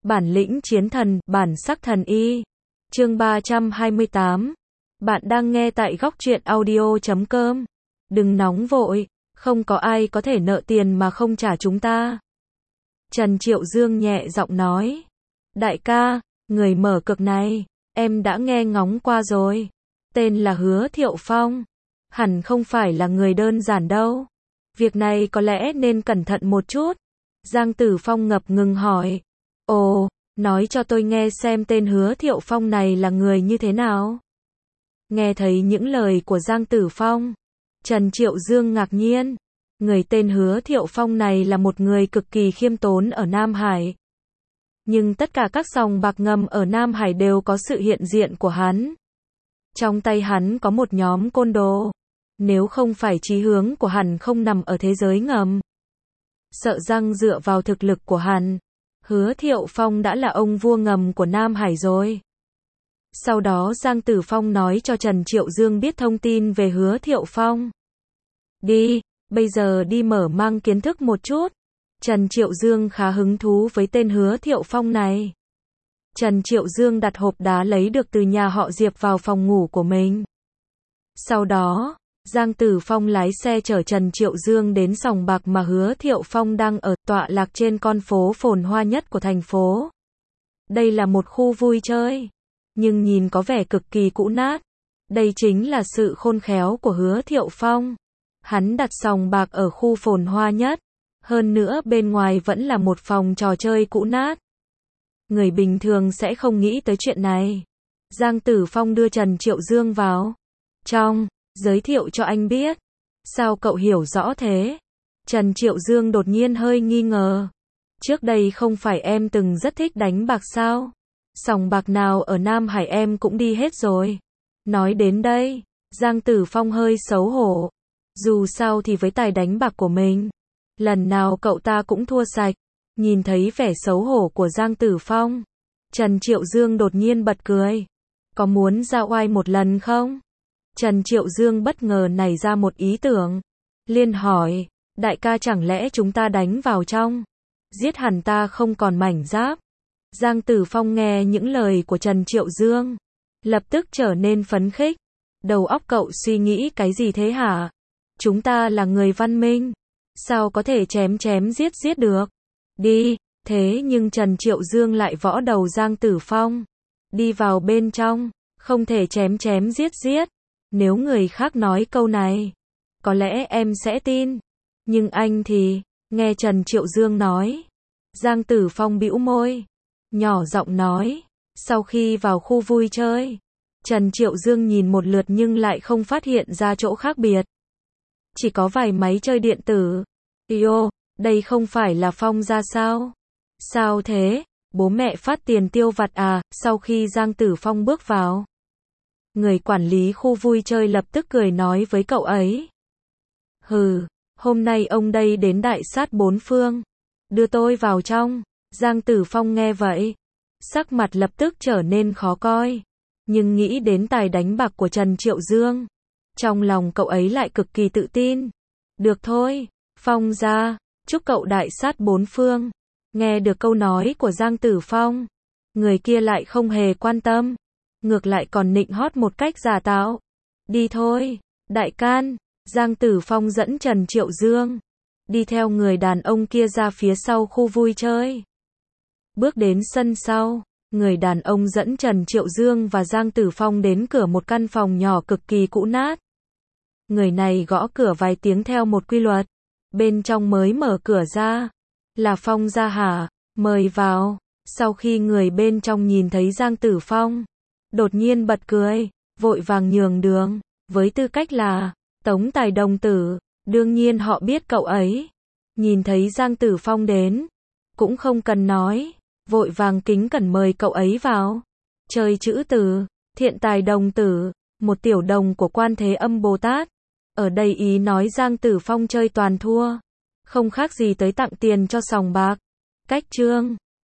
Bản lĩnh chiến thần, bản sắc thần y. Chương 328. Bạn đang nghe tại góc truyện audio.com. Đừng nóng vội, không có ai có thể nợ tiền mà không trả chúng ta. Trần Triệu Dương nhẹ giọng nói. Đại ca, người mở cược này, em đã nghe ngóng qua rồi. Tên là Hứa Thiệu Phong. Hẳn không phải là người đơn giản đâu. Việc này có lẽ nên cẩn thận một chút. Giang Tử Phong ngập ngừng hỏi. Ồ, nói cho tôi nghe xem tên Hứa Thiệu Phong này là người như thế nào. Nghe thấy những lời của Giang Tử Phong, Trần Triệu Dương ngạc nhiên. Người tên Hứa Thiệu Phong này là một người cực kỳ khiêm tốn ở Nam Hải. Nhưng tất cả các sòng bạc ngầm ở Nam Hải đều có sự hiện diện của hắn. Trong tay hắn có một nhóm côn đồ. Nếu không phải chí hướng của hắn không nằm ở thế giới ngầm. Sợ rằng dựa vào thực lực của hắn, Hứa Thiệu Phong đã là ông vua ngầm của Nam Hải rồi. Sau đó Giang Tử Phong nói cho Trần Triệu Dương biết thông tin về Hứa Thiệu Phong. Đi, bây giờ đi mở mang kiến thức một chút. Trần Triệu Dương khá hứng thú với tên Hứa Thiệu Phong này. Trần Triệu Dương đặt hộp đá lấy được từ nhà họ Diệp vào phòng ngủ của mình. Sau đó, Giang Tử Phong lái xe chở Trần Triệu Dương đến sòng bạc mà Hứa Thiệu Phong đang ở, tọa lạc trên con phố phồn hoa nhất của thành phố. Đây là một khu vui chơi, nhưng nhìn có vẻ cực kỳ cũ nát. Đây chính là sự khôn khéo của Hứa Thiệu Phong. Hắn đặt sòng bạc ở khu phồn hoa nhất, hơn nữa bên ngoài vẫn là một phòng trò chơi cũ nát. Người bình thường sẽ không nghĩ tới chuyện này. Giang Tử Phong đưa Trần Triệu Dương vào trong, giới thiệu cho anh biết. Sao cậu hiểu rõ thế? Trần Triệu Dương đột nhiên hơi nghi ngờ. Trước đây không phải em từng rất thích đánh bạc sao? Sòng bạc nào ở Nam Hải em cũng đi hết rồi. Nói đến đây, Giang Tử Phong hơi xấu hổ. Dù sao thì với tài đánh bạc của mình, lần nào cậu ta cũng thua sạch. Nhìn thấy vẻ xấu hổ của Giang Tử Phong, Trần Triệu Dương đột nhiên bật cười. Có muốn ra oai một lần không? Trần Triệu Dương bất ngờ nảy ra một ý tưởng. Liền hỏi, đại ca chẳng lẽ chúng ta đánh vào trong, giết hẳn ta không còn mảnh giáp. Giang Tử Phong nghe những lời của Trần Triệu Dương, lập tức trở nên phấn khích. Đầu óc cậu suy nghĩ cái gì thế hả? Chúng ta là người văn minh, sao có thể chém chém giết giết được? Đi, thế nhưng Trần Triệu Dương lại võ đầu Giang Tử Phong. Đi vào bên trong, không thể chém chém giết giết. Nếu người khác nói câu này, có lẽ em sẽ tin. Nhưng anh thì, nghe Trần Triệu Dương nói. Giang Tử Phong bĩu môi, nhỏ giọng nói. Sau khi vào khu vui chơi, Trần Triệu Dương nhìn một lượt nhưng lại không phát hiện ra chỗ khác biệt. Chỉ có vài máy chơi điện tử. Yo, đây không phải là Phong ra sao? Sao thế? Bố mẹ phát tiền tiêu vặt à? Sau khi Giang Tử Phong bước vào, người quản lý khu vui chơi lập tức cười nói với cậu ấy. Hừ, hôm nay ông đây đến đại sát bốn phương. Đưa tôi vào trong. Giang Tử Phong nghe vậy, sắc mặt lập tức trở nên khó coi. Nhưng nghĩ đến tài đánh bạc của Trần Triệu Dương, trong lòng cậu ấy lại cực kỳ tự tin. Được thôi, Phong ra, chúc cậu đại sát bốn phương. Nghe được câu nói của Giang Tử Phong, người kia lại không hề quan tâm. Ngược lại còn nịnh hót một cách giả tạo. Đi thôi, đại can. Giang Tử Phong dẫn Trần Triệu Dương đi theo người đàn ông kia ra phía sau khu vui chơi. Bước đến sân sau, người đàn ông dẫn Trần Triệu Dương và Giang Tử Phong đến cửa một căn phòng nhỏ cực kỳ cũ nát. Người này gõ cửa vài tiếng theo một quy luật. Bên trong mới mở cửa ra. Là Phong ra hả? Mời vào. Sau khi người bên trong nhìn thấy Giang Tử Phong, đột nhiên bật cười, vội vàng nhường đường. Với tư cách là Tống Tài đồng tử, đương nhiên họ biết cậu ấy. Nhìn thấy Giang Tử Phong đến, cũng không cần nói, vội vàng kính cẩn mời cậu ấy vào. Chơi chữ từ, Thiện Tài đồng tử, một tiểu đồng của Quan Thế Âm Bồ Tát. Ở đây ý nói Giang Tử Phong chơi toàn thua, không khác gì tới tặng tiền cho sòng bạc. Cách chương